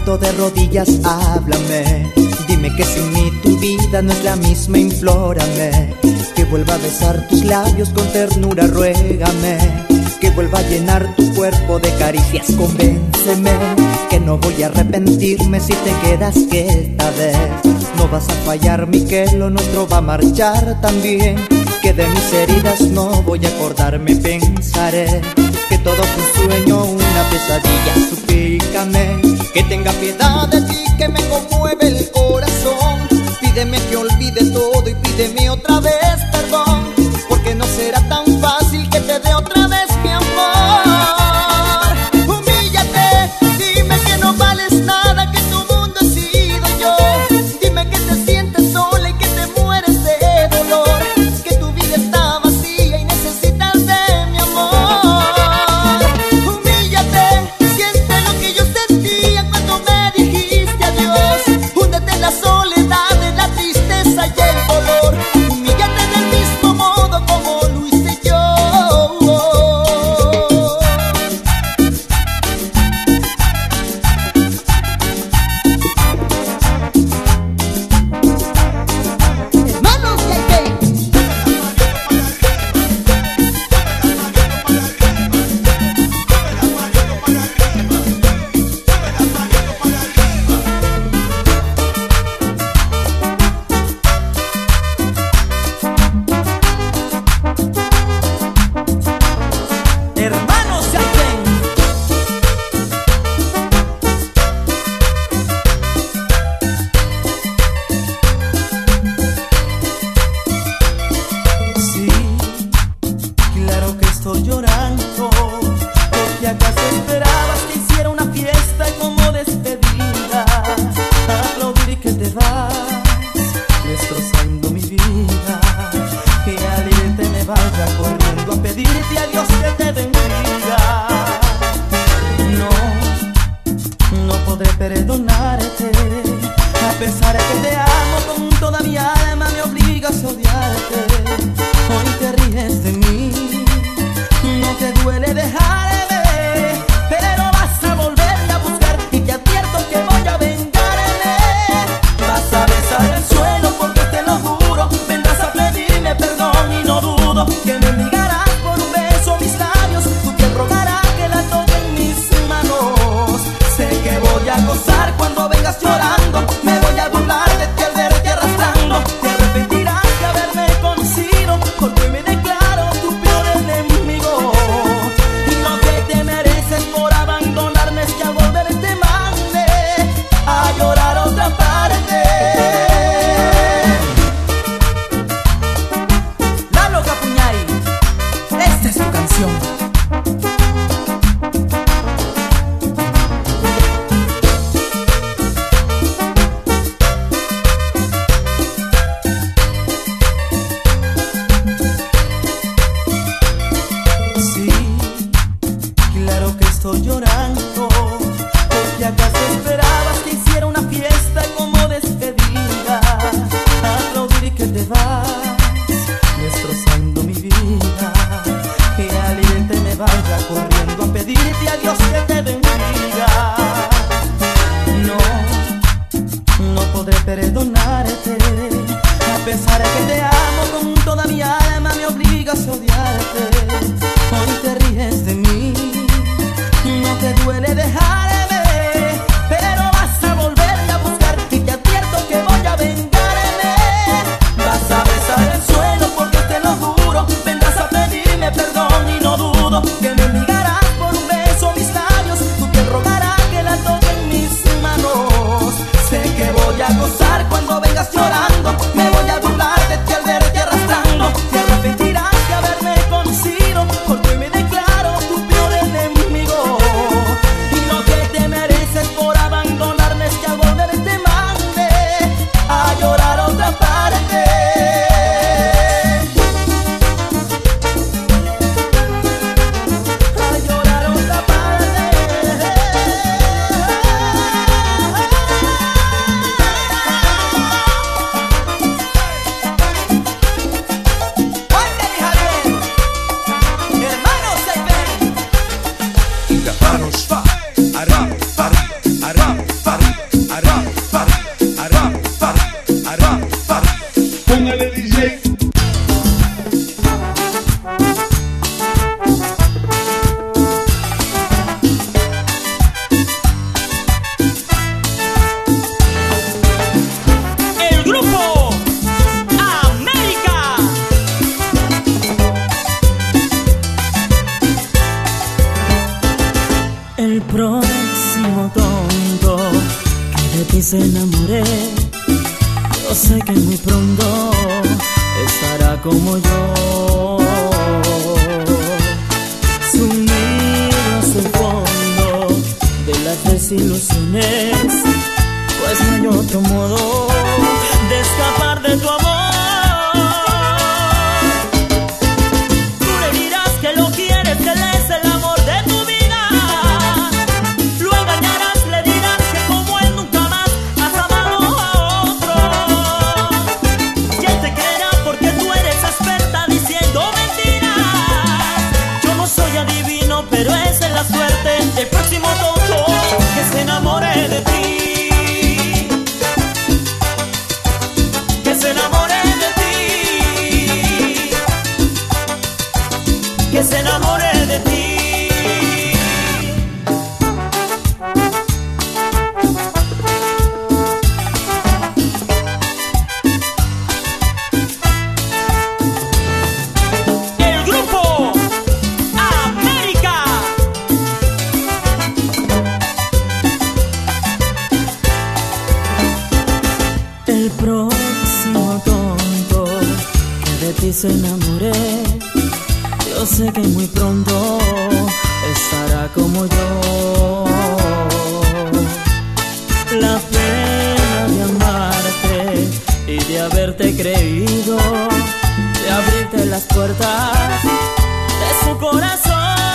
momento de rodillas, háblame. Dime que sin mí tu vida no es la misma, implórame. Que vuelva a besar tus labios con ternura, ruégame. Que vuelva a llenar tu cuerpo de caricias, convénceme. Que no voy a arrepentirme si te quedas, que esta vez no vas a fallarme y que lo nuestro va a marchar también. Que de mis heridas no voy a acordarme, pensaré que todo fue un sueño, una pesadilla. Suplícame que tenga piedad de ti, que me conmueve el corazón. Pídeme que olvide todo y pídeme otra vez perdón, porque no será tan fácil que te dé otra vez mi amor. Humíllate, dime que no vales nada, que tu mundo he sido yo. Dime que te sientes sola y que te mueres de dolor, que tu vida está vacía y necesitas de mi amor. Humíllate, siente lo que yo sentía cuando me dijiste adiós. Húndete en la soledad, en la tristeza y el dolor. Humíllate del mismo modo como lo hice yo. Hermanos, ¿qué hay? Hermanos, ¿qué hay? Sí, claro que estoy llorando, porque acaso esperabas que hiciera una fiesta como despedida, aplaudir que te vas, destrozando mi vida, que al irte me vaya corriendo a pedirte a Dios que te bendiga. No podré perdonarte, a pesar de que te amo con toda mi alma, me obligas a odiarte. Hoy te ríes de mí, no te duele dejarme, pero vas a volverme a buscar y te advierto que voy a vengarme. Vas a besar el suelo porque te lo juro, vendrás a pedirme perdón y no dudo que me obligarás por un beso mis labios, tu piel rogará que la toque en mis manos. Sé que voy a gozar cuando vengas llorando, me voy a burlar de ti al verte arrastrando. Te arrepentirás de haberme conocido, porque me declaro tu peor enemigo. Y lo que te mereces por abandonarme es que al volver te mande a llorar a otra parte. Lalo Capuñay, esta es tu canción. Sí, claro que estoy llorando, porque acaso esperabas que hiciera una fiesta como despedida, aplaudir que te vas, destrozando mi vida, que al irte me vaya corriendo a pedirte a Dios que te bendiga. No podré perdonarte, a pesar de que te amo con toda mi alma, me obligas a odiarte. Hoy te ríes de mí, no te duele dejarme, pero vas a volverme a buscar y te advierto que voy a vengarme. Vas a besar el suelo porque te lo juro, vendrás a pedirme perdón y no dudo que me obligarás por un beso mis labios, tu piel rogará que la toque en mis manos. Sé que voy a gozar cuando vengas llorando, me voy a burlar de ti al verte arrastrando. Te arrepentirás de haberme conocido, porque me declaro tu peor enemigo. Y lo que te mereces por abandonarme es que al volver te mande a llorar a otra parte. A llorar a otra parte. se enamoré. Yo sé que muy pronto estará como yo, sumido hasta el fondo de las desilusiones, pues no hay otro modo de escapar de tu amor. Tú le dirás que lo quieres, que él es el amor de tu vida. Lo engañarás, le dirás que como él nunca más has amado a otro. Y él te creerá porque tú eres experta diciendo mentiras. Yo no soy adivino, pero esa es la suerte del próximo tonto que se enamore de ti. Que se enamore de ti. El grupo América. El próximo tonto que de ti se enamore, yo sé que muy pronto estará como yo. La pena de amarte y de haberte creído, de abrirte las puertas de su corazón.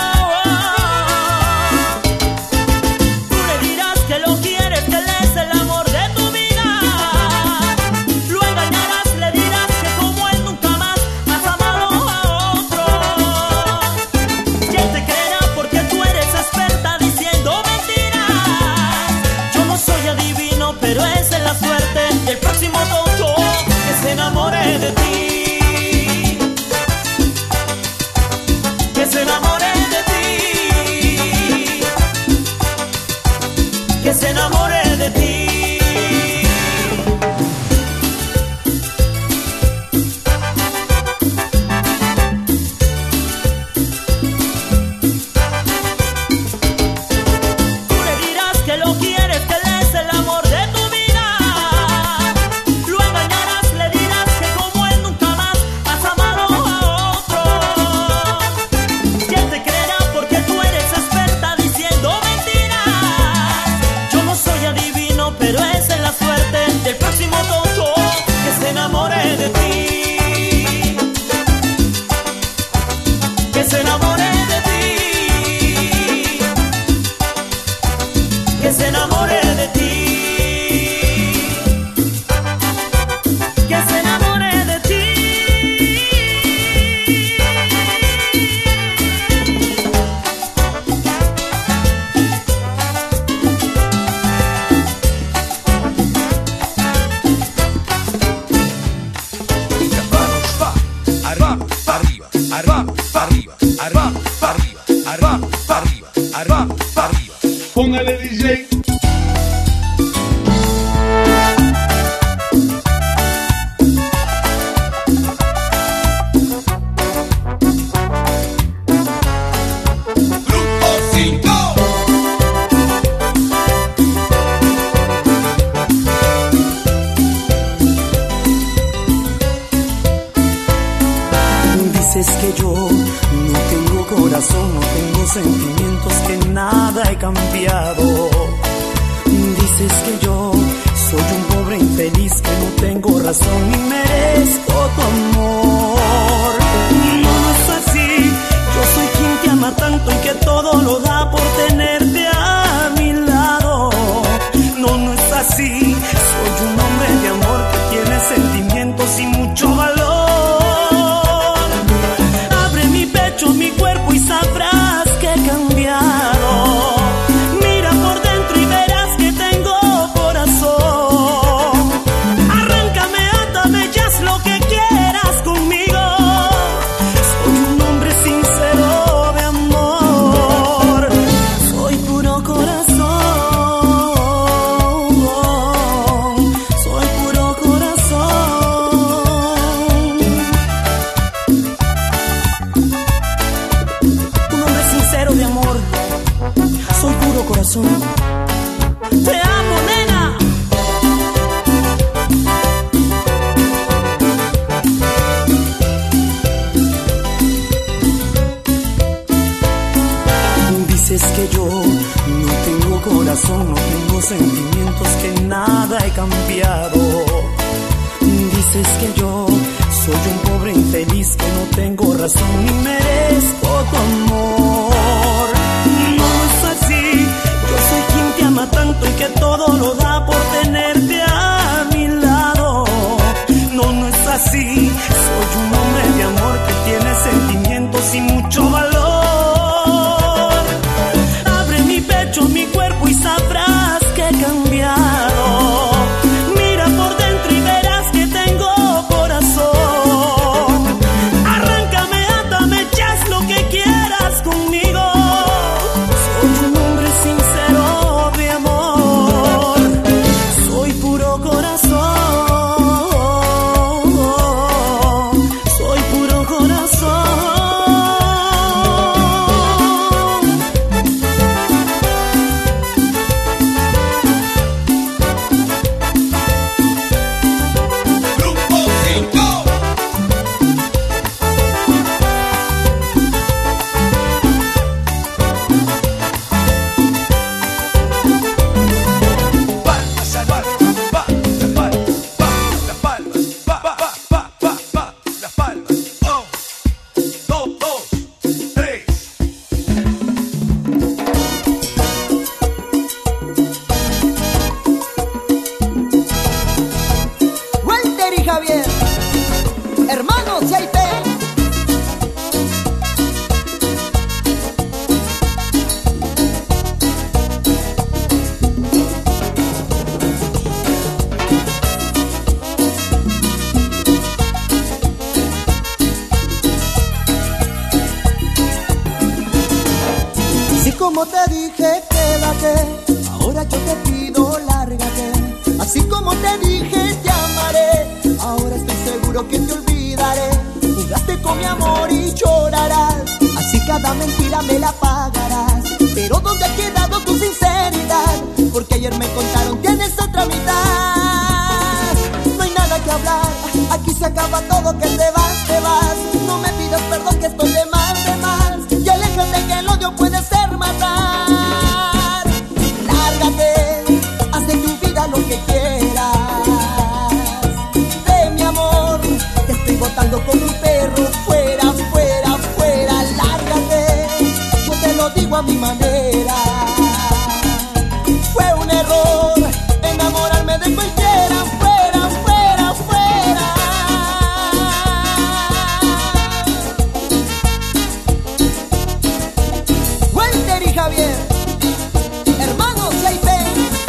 Tú le dirás que lo quieres, que él es el amor de tu vida. Lo engañarás, le dirás que como él nunca más has amado a otro. Y él te creerá porque tú eres experta diciendo mentiras. Yo no soy adivino, pero esa es la suerte del próximo tonto que se enamore de ti. Que se enamore de ti. Que se enamore de ti. Tú le dirás que lo quieres, que él es el amor de tu vida. Lo engañarás, le dirás que como él nunca más has amado a otro. Y él te creerá porque tú eres experta diciendo mentiras. Yo no soy adivino, pero esa es la suerte del próximo tonto que se enamore de ti. Que se enamore de ti. Que se enamore de ti. Que se enamore de ti. Arriba, arriba, arriba, arriba, arriba, arriba, arriba, arriba, arriba, arriba. Póngale DJ. Grupo 5. Dices que yo no tengo corazón, no tengo sentimientos, que nada he cambiado. Dices que yo soy un pobre infeliz, que no tengo razón ni merezco tu amor. No es así, yo soy quien te ama tanto y que todo lo da por tenerte a mi lado. No es así, soy un hombre de amor que tiene sentimientos y mucho valor. Mi cuerpo y sabrás que he cambiado. Mira por dentro y verás que tengo corazón. Arráncame, átame, ya he cambiado. Dices que yo soy un pobre infeliz, que no tengo razón ni merezco tu amor. No es así, yo soy quien te ama tanto y que todo lo da por tenerte a mi lado. No es así, soy un hombre de amor que tiene sentimientos y mucho valor. Abre mi pecho, mi cuerpo y sabrás que he cambiado. Mira por dentro y verás que tengo corazón. Arráncame, átame, ya es lo que quieras conmigo. Soy un hombre sincero de amor, soy puro corazón. Javier, hermanos, y ahí te. Así como te dije, quédate, ahora yo te pido, lárgate. Así como te dije, te amaré, ahora estoy seguro que te olvidaré. Jugaste con mi amor y llorarás, así cada mentira me la pagarás. Pero ¿dónde ha quedado tu sinceridad? Porque ayer me contaron tienes otra mitad. No hay nada que hablar, aquí se acaba todo, que te vas, te vas. No me pidas perdón, que estoy de más, de más. Y aléjate que el odio puede ser matar. Lárgate, haz de tu vida lo que quieras. Botando como un perro, fuera, fuera, fuera, lárgate, yo te lo digo a mi manera. Fue un error enamorarme de cualquiera, fuera, fuera, fuera. Walter y Javier, hermanos, y ahí ven.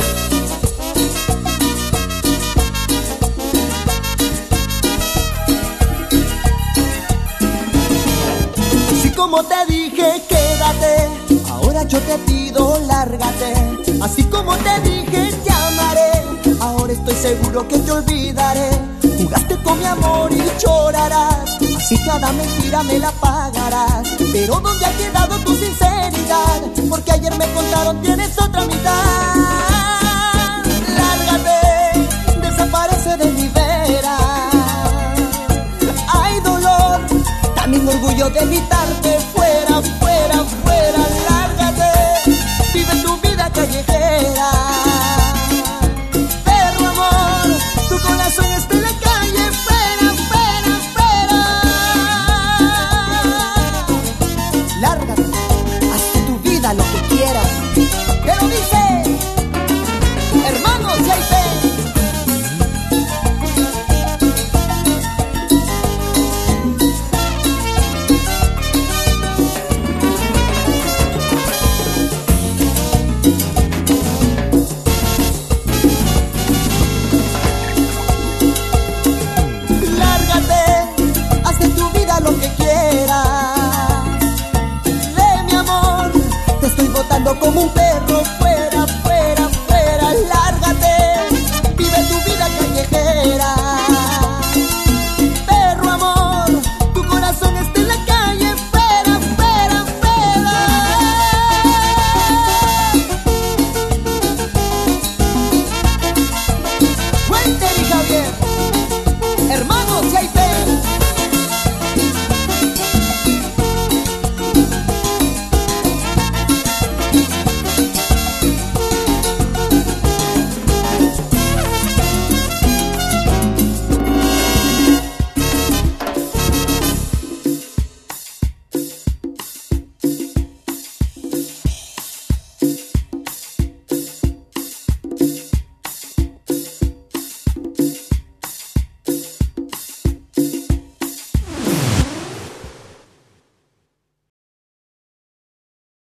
Como te dije, quédate, ahora yo te pido, lárgate. Así como te dije, te amaré, ahora estoy seguro que te olvidaré. Jugaste con mi amor y llorarás, así cada mentira me la pagarás. Pero ¿dónde ha quedado tu sinceridad? Porque ayer me contaron tienes otra mitad. Lárgate, desaparece de